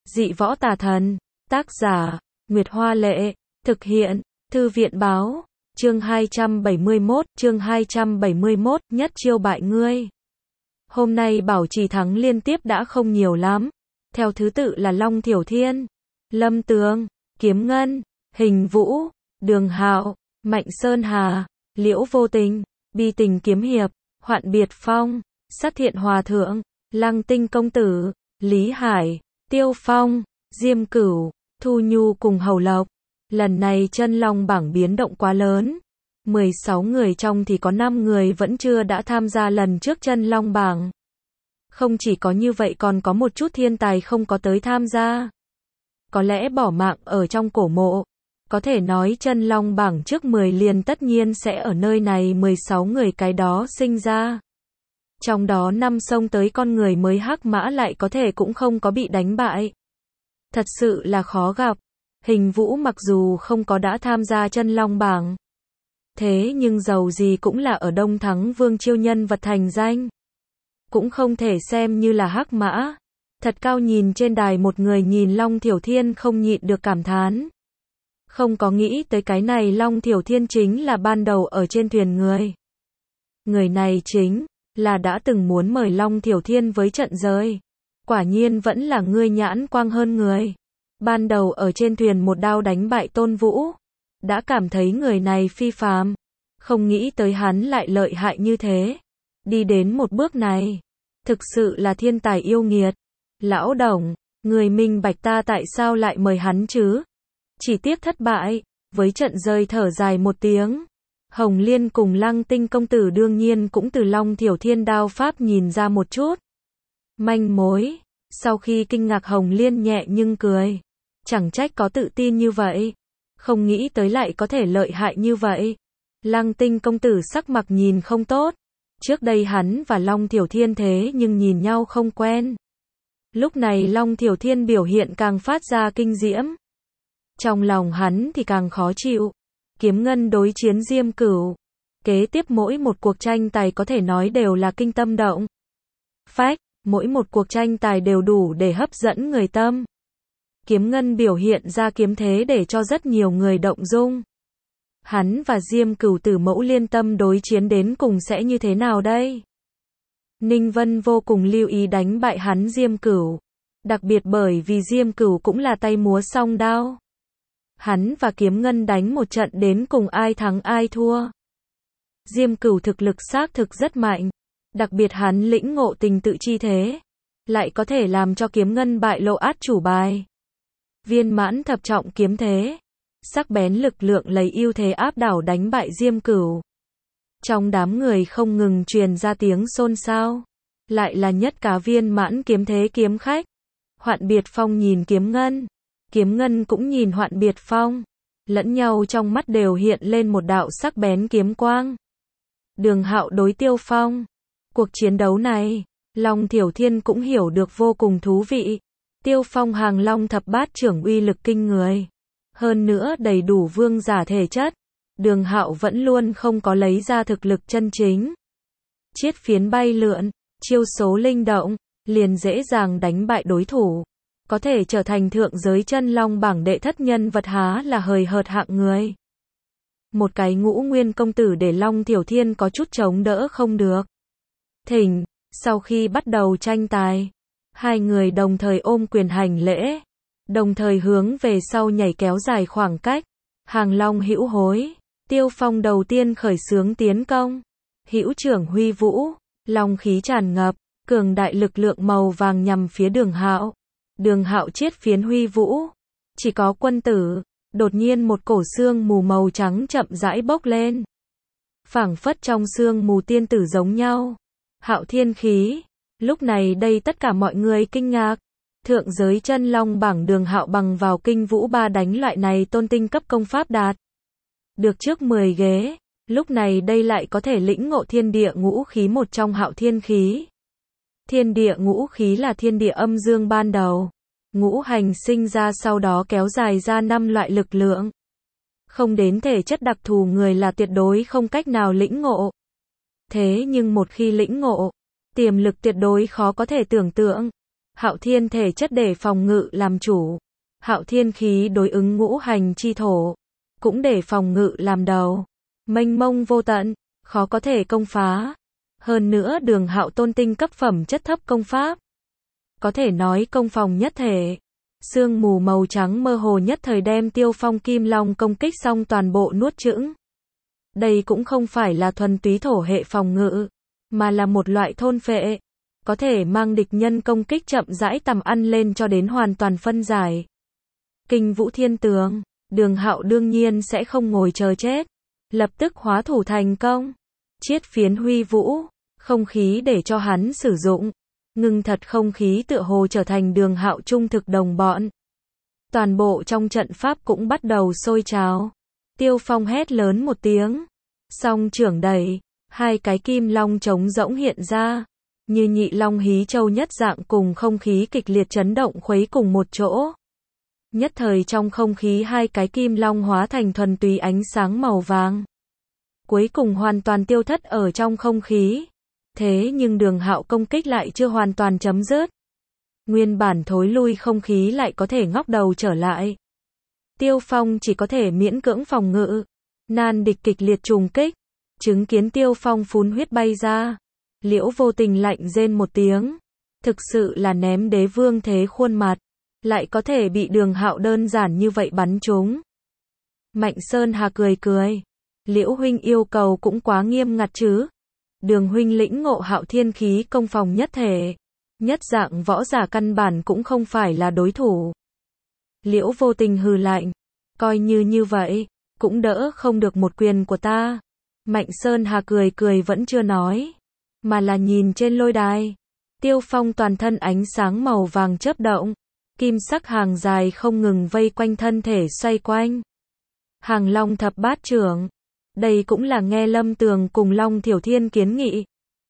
Dị võ tà thần. Tác giả, Nguyệt Hoa Lệ. Thực hiện, Thư viện Báo. Chương 271, nhất chiêu bại ngươi. Hôm nay Bảo Trì thắng liên tiếp đã không nhiều lắm. Theo thứ tự là Long Thiểu Thiên, Lâm Tường, Kiếm Ngân, Hình Vũ, Đường Hạo, Mạnh Sơn Hà, Liễu Vô Tình, Bi Tình Kiếm Hiệp, Hoạn Biệt Phong, Sát Thiện Hòa Thượng, Lăng Tinh Công Tử, Lý Hải, Tiêu Phong, Diêm Cửu, Thu Nhu cùng Hầu Lộc. Lần này chân long bảng biến động quá lớn. 16 người trong thì có 5 người vẫn chưa đã tham gia lần trước chân long bảng. Không chỉ có như vậy còn có một chút thiên tài không có tới tham gia. Có lẽ bỏ mạng ở trong cổ mộ. Có thể nói chân long bảng trước 10 liền tất nhiên sẽ ở nơi này 16 người cái đó sinh ra. Trong đó 5 xông tới con người mới hắc mã lại có thể cũng không có bị đánh bại. Thật sự là khó gặp. Hình Vũ mặc dù không có đã tham gia chân long bảng. Thế nhưng dầu gì cũng là ở Đông Thắng Vương Chiêu nhân vật thành danh. Cũng không thể xem như là hắc mã. Thật cao nhìn trên đài một người nhìn Long Thiểu Thiên không nhịn được cảm thán. Không có nghĩ tới cái này Long Thiểu Thiên chính là ban đầu ở trên thuyền người. Người này chính là đã từng muốn mời Long Thiểu Thiên với trận rơi. Quả nhiên vẫn là ngươi nhãn quang hơn người. Ban đầu ở trên thuyền một đao đánh bại Tôn Vũ. Đã cảm thấy người này phi phàm. Không nghĩ tới hắn lại lợi hại như thế. Đi đến một bước này. Thực sự là thiên tài yêu nghiệt. Lão Đồng, người minh bạch ta tại sao lại mời hắn chứ? Chỉ tiếc thất bại. Với trận rơi thở dài một tiếng. Hồng Liên cùng Lăng Tinh Công Tử đương nhiên cũng từ Long Thiểu Thiên đao pháp nhìn ra một chút manh mối. Sau khi kinh ngạc Hồng Liên nhẹ nhưng cười. Chẳng trách có tự tin như vậy. Không nghĩ tới lại có thể lợi hại như vậy. Lăng Tinh Công Tử sắc mặt nhìn không tốt. Trước đây hắn và Long Thiểu Thiên thế nhưng nhìn nhau không quen. Lúc này Long Thiểu Thiên biểu hiện càng phát ra kinh diễm. Trong lòng hắn thì càng khó chịu. Kiếm Ngân đối chiến Diêm Cửu. Kế tiếp mỗi một cuộc tranh tài có thể nói đều là kinh tâm động phách. Mỗi một cuộc tranh tài đều đủ để hấp dẫn người tâm. Kiếm Ngân biểu hiện ra kiếm thế để cho rất nhiều người động dung. Hắn và Diêm Cửu tử mẫu liên tâm đối chiến đến cùng sẽ như thế nào đây? Ninh Vân vô cùng lưu ý đánh bại hắn Diêm Cửu. Đặc biệt bởi vì Diêm Cửu cũng là tay múa song đao. Hắn và Kiếm Ngân đánh một trận đến cùng ai thắng ai thua. Diêm Cửu thực lực xác thực rất mạnh. Đặc biệt hắn lĩnh ngộ tình tự chi thế. Lại có thể làm cho Kiếm Ngân bại lộ át chủ bài. Viên mãn thập trọng kiếm thế. Sắc bén lực lượng lấy ưu thế áp đảo đánh bại Diêm Cửu. Trong đám người không ngừng truyền ra tiếng xôn xao. Lại là nhất cá viên mãn kiếm thế kiếm khách. Hoạn Biệt Phong nhìn Kiếm Ngân. Kiếm Ngân cũng nhìn Hoạn Biệt Phong. Lẫn nhau trong mắt đều hiện lên một đạo sắc bén kiếm quang. Đường Hạo đối Tiêu Phong. Cuộc chiến đấu này, Long Thiểu Thiên cũng hiểu được vô cùng thú vị. Tiêu Phong hàng long thập bát trưởng uy lực kinh người. Hơn nữa đầy đủ vương giả thể chất. Đường Hạo vẫn luôn không có lấy ra thực lực chân chính. Chiết phiến bay lượn, chiêu số linh động, liền dễ dàng đánh bại đối thủ. Có thể trở thành thượng giới chân long bảng đệ thất nhân vật há là hời hợt hạng người. Một cái Ngũ Nguyên công tử để Long Thiểu Thiên có chút chống đỡ không được. Thỉnh, sau khi bắt đầu tranh tài, hai người đồng thời ôm quyền hành lễ, đồng thời hướng về sau nhảy kéo dài khoảng cách. Hàng long hữu hối, Tiêu Phong đầu tiên khởi xướng tiến công. Hữu trưởng huy vũ, long khí tràn ngập, cường đại lực lượng màu vàng nhằm phía Đường Hạo. Đường Hạo chiết phiến huy vũ, chỉ có quân tử. Đột nhiên một cổ sương mù màu trắng chậm rãi bốc lên. Phảng phất trong sương mù tiên tử giống nhau. Hạo thiên khí. Lúc này đây tất cả mọi người kinh ngạc. Thượng giới chân long bảng Đường Hạo bằng vào Kinh Vũ Ba đánh loại này tôn tinh cấp công pháp đạt được trước 10 ghế. Lúc này đây lại có thể lĩnh ngộ thiên địa ngũ khí một trong Hạo thiên khí. Thiên địa ngũ khí là thiên địa âm dương ban đầu. Ngũ hành sinh ra sau đó kéo dài ra 5 loại lực lượng. Không đến thể chất đặc thù người là tuyệt đối không cách nào lĩnh ngộ. Thế nhưng một khi lĩnh ngộ, tiềm lực tuyệt đối khó có thể tưởng tượng. Hạo thiên thể chất để phòng ngự làm chủ. Hạo thiên khí đối ứng ngũ hành chi thổ, cũng để phòng ngự làm đầu. Mênh mông vô tận, khó có thể công phá. Hơn nữa Đường Hạo tôn tinh cấp phẩm chất thấp công pháp, có thể nói công phòng nhất thể. Sương mù màu trắng mơ hồ nhất thời đem Tiêu Phong Kim Long công kích xong toàn bộ nuốt chửng. Đây cũng không phải là thuần túy thổ hệ phòng ngự, mà là một loại thôn phệ, có thể mang địch nhân công kích chậm rãi tầm ăn lên cho đến hoàn toàn phân giải. Kinh Vũ Thiên Tường, Đường Hạo đương nhiên sẽ không ngồi chờ chết, lập tức hóa thủ thành công. Chiết phiến huy vũ, không khí để cho hắn sử dụng. Ngưng thật không khí tựa hồ trở thành Đường Hạo trung thực đồng bọn. Toàn bộ trong trận pháp cũng bắt đầu sôi trào. Tiêu Phong hét lớn một tiếng, song trưởng đẩy, hai cái kim long trống rỗng hiện ra, như nhị long hí châu nhất dạng cùng không khí kịch liệt chấn động khuấy cùng một chỗ. Nhất thời trong không khí hai cái kim long hóa thành thuần túy ánh sáng màu vàng. Cuối cùng hoàn toàn tiêu thất ở trong không khí. Thế nhưng Đường Hạo công kích lại chưa hoàn toàn chấm dứt. Nguyên bản thối lui không khí lại có thể ngóc đầu trở lại. Tiêu Phong chỉ có thể miễn cưỡng phòng ngự. Nan địch kịch liệt trùng kích. Chứng kiến Tiêu Phong phun huyết bay ra. Liễu Vô Tình lạnh rên một tiếng. Thực sự là ném đế vương thế khuôn mặt. Lại có thể bị Đường Hạo đơn giản như vậy bắn trúng. Mạnh Sơn Hà cười cười. Liễu huynh yêu cầu cũng quá nghiêm ngặt chứ. Đường huynh lĩnh ngộ Hạo thiên khí công phòng nhất thể. Nhất dạng võ giả căn bản cũng không phải là đối thủ. Liễu Vô Tình hừ lạnh. Coi như vậy, cũng đỡ không được một quyền của ta. Mạnh Sơn Hà cười cười vẫn chưa nói. Mà là nhìn trên lôi đài. Tiêu Phong toàn thân ánh sáng màu vàng chớp động. Kim sắc hàng dài không ngừng vây quanh thân thể xoay quanh. Hàng long thập bát trưởng. Đây cũng là nghe Lâm Tường cùng Long Thiểu Thiên kiến nghị.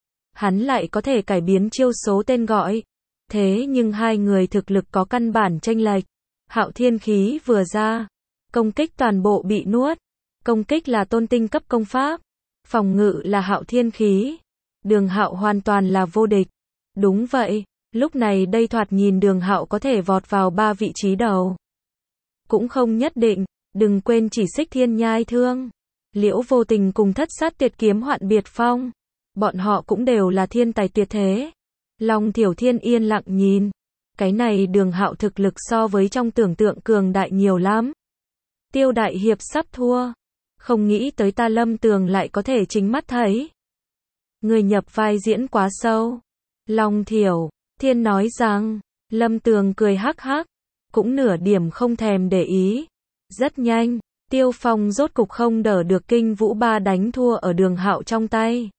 Hắn lại có thể cải biến chiêu số tên gọi. Thế nhưng hai người thực lực có căn bản chênh lệch. Hạo thiên khí vừa ra, công kích toàn bộ bị nuốt. Công kích là tôn tinh cấp công pháp, phòng ngự là Hạo thiên khí. Đường Hạo hoàn toàn là vô địch. Đúng vậy, lúc này đây thoạt nhìn Đường Hạo có thể vọt vào 3 vị trí đầu. Cũng không nhất định, đừng quên chỉ Xích Thiên Nhai Thương, Liễu Vô Tình cùng Thất Sát Tuyệt Kiếm Hoạn Biệt Phong. Bọn họ cũng đều là thiên tài tuyệt thế. Long Thiểu Thiên yên lặng nhìn. Cái này Đường Hạo thực lực so với trong tưởng tượng cường đại nhiều lắm. Tiêu đại hiệp sắp thua. Không nghĩ tới ta Lâm Tường lại có thể chính mắt thấy. Người nhập vai diễn quá sâu. Long Thiểu Thiên nói rằng. Lâm Tường cười hắc hắc. Cũng nửa điểm không thèm để ý. Rất nhanh, Tiêu Phong rốt cục không đỡ được Kinh Vũ Ba đánh thua ở Đường Hạo trong tay.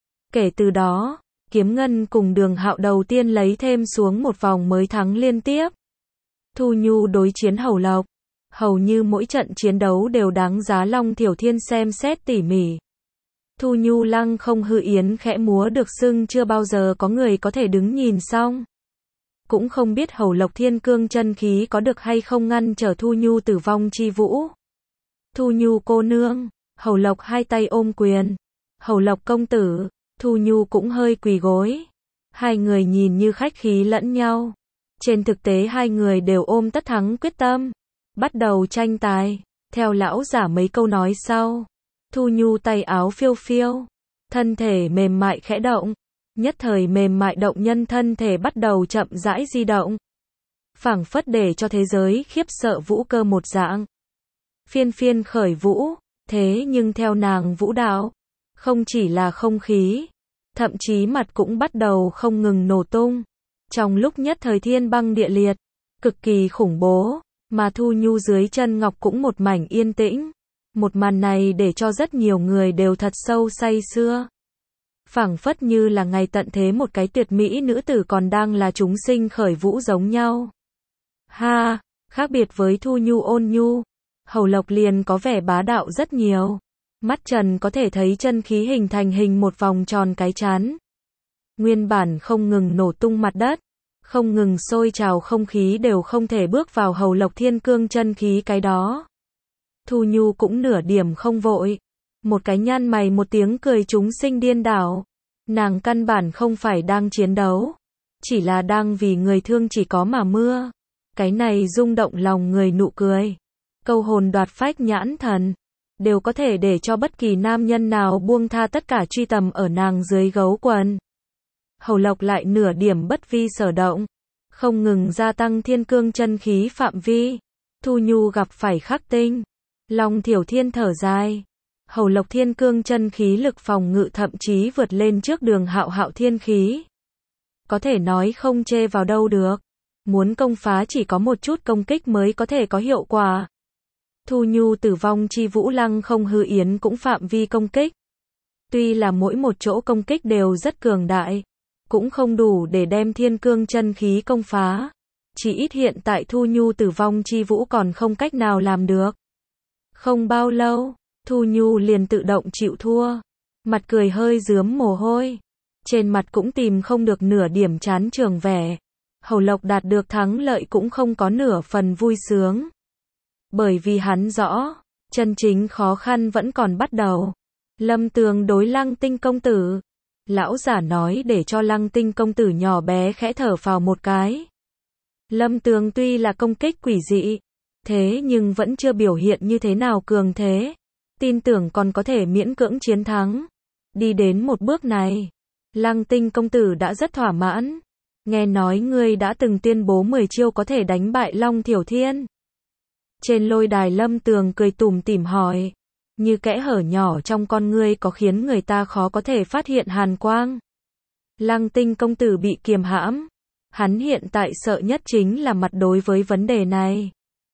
Kể từ đó, Kiếm Ngân cùng Đường Hạo đầu tiên lấy thêm xuống một vòng mới thắng liên tiếp. Thu Nhu đối chiến Hầu Lộc. Hầu như mỗi trận chiến đấu đều đáng giá Long Thiểu Thiên xem xét tỉ mỉ. Thu Nhu lăng không hư yến khẽ múa được xưng chưa bao giờ có người có thể đứng nhìn xong. Cũng không biết Hầu Lộc thiên cương chân khí có được hay không ngăn trở Thu Nhu tử vong chi vũ. Thu Nhu cô nương, Hầu Lộc hai tay ôm quyền. Hầu Lộc công tử, Thu Nhu cũng hơi quỳ gối. Hai người nhìn như khách khí lẫn nhau. Trên thực tế hai người đều ôm tất thắng quyết tâm. Bắt đầu tranh tài. Theo lão giả mấy câu nói sau. Thu Nhu tay áo phiêu phiêu. Thân thể mềm mại khẽ động. Nhất thời mềm mại động nhân thân thể bắt đầu chậm rãi di động. Phảng phất để cho thế giới khiếp sợ vũ cơ một dạng. Phiên phiên khởi vũ. Thế nhưng theo nàng vũ đạo. Không chỉ là không khí. Thậm chí mặt cũng bắt đầu không ngừng nổ tung. Trong lúc nhất thời thiên băng địa liệt. Cực kỳ khủng bố. Mà Thu Nhu dưới chân ngọc cũng một mảnh yên tĩnh. Một màn này để cho rất nhiều người đều thật sâu say sưa. Phảng phất như là ngày tận thế một cái tuyệt mỹ nữ tử còn đang là chúng sinh khởi vũ giống nhau. Ha, khác biệt với Thu Nhu ôn nhu, Hầu Lộc liền có vẻ bá đạo rất nhiều. Mắt trần có thể thấy chân khí hình thành hình một vòng tròn cái chán. Nguyên bản không ngừng nổ tung mặt đất, không ngừng sôi trào không khí đều không thể bước vào Hầu Lộc thiên cương chân khí cái đó. Thu Nhu cũng nửa điểm không vội. Một cái nhăn mày một tiếng cười chúng sinh điên đảo. Nàng căn bản không phải đang chiến đấu. chỉ là đang vì người thương chỉ có mà mưa. Cái này rung động lòng người nụ cười. Câu hồn đoạt phách nhãn thần. Đều có thể để cho bất kỳ nam nhân nào buông tha tất cả truy tầm ở nàng dưới gấu quần. Hầu Lộc lại nửa điểm bất vi sở động. Không ngừng gia tăng thiên cương chân khí phạm vi. Thu Nhu gặp phải khắc tinh. Long Thiểu Thiên thở dài. Hầu Lộc thiên cương chân khí lực phòng ngự thậm chí vượt lên trước Đường Hạo Hạo thiên khí. Có thể nói không chê vào đâu được. Muốn công phá chỉ có một chút công kích mới có thể có hiệu quả. Thu Nhu tử vong chi vũ lăng không hư yến cũng phạm vi công kích. Tuy là mỗi một chỗ công kích đều rất cường đại, cũng không đủ để đem thiên cương chân khí công phá. Chỉ ít hiện tại Thu Nhu tử vong chi vũ còn không cách nào làm được. Không bao lâu, Thu Nhu liền tự động chịu thua. Mặt cười hơi rướm mồ hôi. Trên mặt cũng tìm không được nửa điểm chán trường vẻ. Hầu Lộc đạt được thắng lợi cũng không có nửa phần vui sướng. Bởi vì hắn rõ, chân chính khó khăn vẫn còn bắt đầu. Lâm Tường đối Lăng Tinh công tử. Lão giả nói để cho Lăng Tinh công tử nhỏ bé khẽ thở phào một cái. Lâm Tường tuy là công kích quỷ dị, thế nhưng vẫn chưa biểu hiện như thế nào cường thế. Tin tưởng còn có thể miễn cưỡng chiến thắng. Đi đến một bước này, Lăng Tinh công tử đã rất thỏa mãn. Nghe nói ngươi đã từng tuyên bố 10 chiêu có thể đánh bại Long Thiểu Thiên. Trên lôi đài Lâm Tường cười tủm tỉm hỏi. Như kẽ hở nhỏ trong con ngươi có khiến người ta khó có thể phát hiện hàn quang. Lăng Tinh công tử bị kiềm hãm. Hắn hiện tại sợ nhất chính là mặt đối với vấn đề này.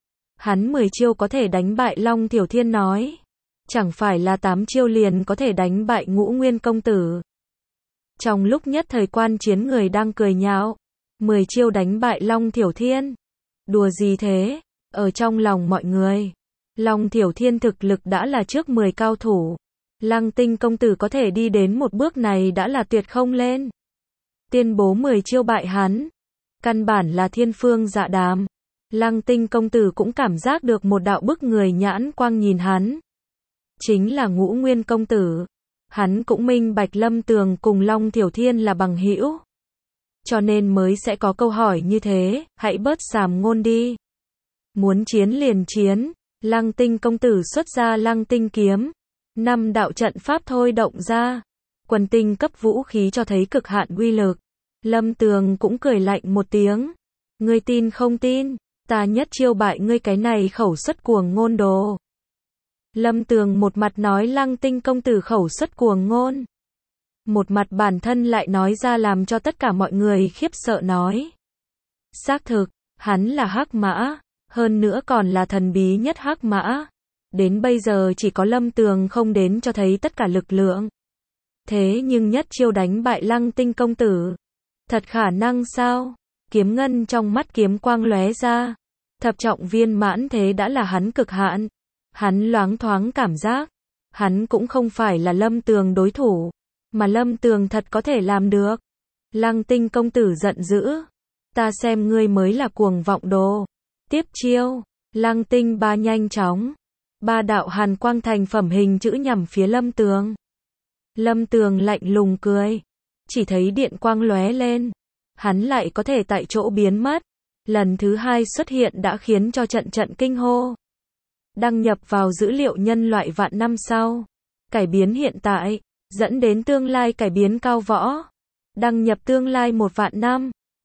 Hắn 10 chiêu có thể đánh bại Long Thiểu Thiên nói. Chẳng phải là 8 chiêu liền có thể đánh bại Ngũ Nguyên công tử. Trong lúc nhất thời quan chiến người đang cười nhạo. 10 chiêu đánh bại Long Thiểu Thiên. Đùa gì thế? Ở trong lòng mọi người, Long Thiểu Thiên thực lực đã là trước 10 cao thủ. Lăng Tinh công tử có thể đi đến một bước này đã là tuyệt không lên. Tuyên bố 10 chiêu bại hắn. Căn bản là thiên phương dạ đàm. Lăng Tinh công tử cũng cảm giác được một đạo bức người nhãn quang nhìn hắn. Chính là Ngũ Nguyên công tử. Hắn cũng minh bạch Lâm Tường cùng Long Thiểu Thiên là bằng hữu. Cho nên mới sẽ có câu hỏi như thế, hãy bớt sàm ngôn đi. Muốn chiến liền chiến, Lăng Tinh công tử xuất ra Lăng Tinh kiếm. 5 đạo trận pháp thôi động ra. Quần tinh cấp vũ khí cho thấy cực hạn uy lực. Lâm Tường cũng cười lạnh một tiếng. Ngươi tin không tin, ta nhất chiêu bại ngươi cái này khẩu xuất cuồng ngôn đồ. Lâm Tường một mặt nói Lăng Tinh công tử khẩu xuất cuồng ngôn. Một mặt bản thân lại nói ra làm cho tất cả mọi người khiếp sợ nói. Xác thực, hắn là hắc mã. Hơn nữa còn là thần bí nhất hắc mã. Đến bây giờ chỉ có Lâm Tường không đến cho thấy tất cả lực lượng. Thế nhưng nhất chiêu đánh bại Lăng Tinh công tử. Thật khả năng sao? Kiếm ngân trong mắt kiếm quang lóe ra. Thập trọng viên mãn thế đã là hắn cực hạn. Hắn loáng thoáng cảm giác. Hắn cũng không phải là Lâm Tường đối thủ. Mà Lâm Tường thật có thể làm được. Lăng Tinh công tử giận dữ. Ta xem ngươi mới là cuồng vọng đồ. Tiếp chiêu, Lăng Tinh ba nhanh chóng. 3 đạo hàn quang thành phẩm hình chữ nhằm phía Lâm Tường. Lâm Tường lạnh lùng cười. Chỉ thấy điện quang lóe lên. Hắn lại có thể tại chỗ biến mất. Lần thứ 2 xuất hiện đã khiến cho trận trận kinh hô. Đăng nhập vào dữ liệu nhân loại vạn năm sau. Cải biến hiện tại, dẫn đến tương lai cải biến cao võ. Đăng nhập tương lai 1 vạn năm.